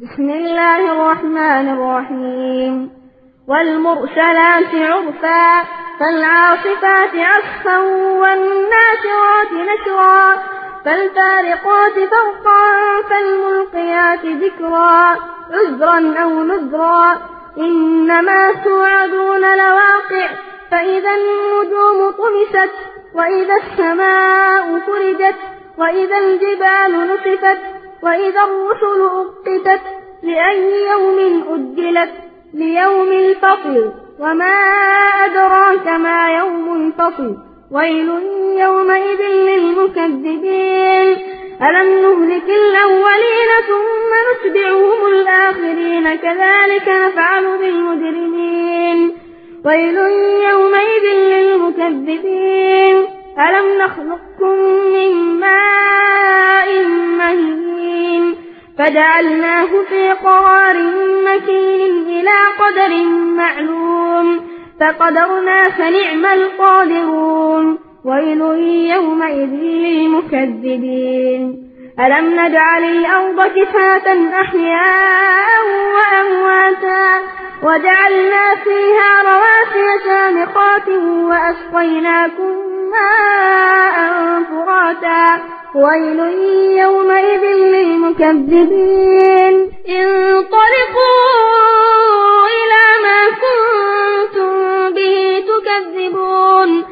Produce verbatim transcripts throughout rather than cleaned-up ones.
بسم الله الرحمن الرحيم والمرسلات عرفا فالعاصفات عصفا والناشرات نشرا فالفارقات فرقا فالملقيات ذكرا عذرا أو نذرا إنما توعدون لواقع فإذا النجوم طمست وإذا السماء فرجت وإذا الجبال نصفت وإذا الرسل أقتت لأي يوم أجلت ليوم الفصل وما أدراك ما يوم الفصل ويل يومئذ للمكذبين ألم نهلك الأولين ثم نتبعهم الآخرين كذلك نفعل بالمجرمين ويل يومئذ للمكذبين ألم نخلقكم من ماء مهين فجعلناه في قرار مكين إلى قدر معلوم فقدرنا فنعم القادرون ويل يومئذ للمكذبين ألم نجعل الأرض كفاة أحياء وأمواتا وجعلنا فيها رواسي شامخات وأسقيناكم ماء فراتا ويل يومئذ للمكذبين انطلقوا إلى ما كنتم به تكذبون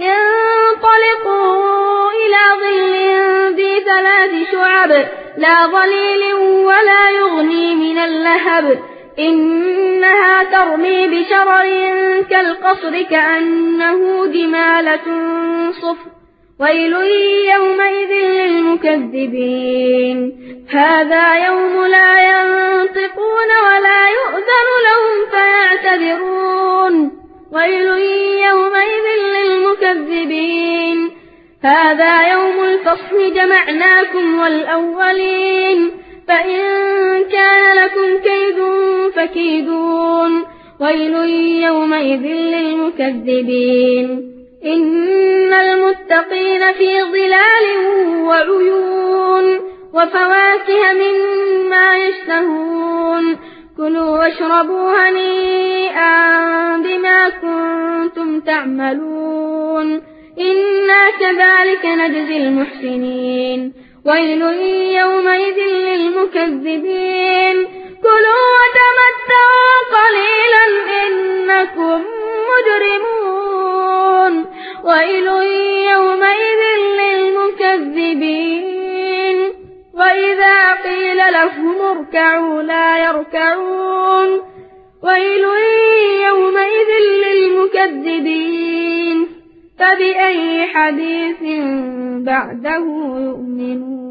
انطلقوا إلى ظل ذي ثلاث شعب لا ظليل ولا يغني من اللهب إنها ترمي بشرر كالقصر كأنه جمالة صفر ويل يومئذ للمكذبين هذا يوم لا ينطقون ولا يؤذن لهم فيعتذرون ويل يومئذ للمكذبين هذا يوم الفصل جمعناكم والأولين فإن كان لكم كيد فكيدون ويل يومئذ للمكذبين إن المتقين في ظلال وعيون وفواكه مما يشتهون كلوا واشربوا هنيئا بما كنتم تعملون إنا كذلك نجزي المحسنين ويل يومئذ للمكذبين كلوا وتمتعوا قليلا إنكم مجرمون ويل يومئذ للمكذبين وإذا قيل لهم اركعوا لا يركعون ويل يومئذ للمكذبين فبأي حديث بعده يؤمنون.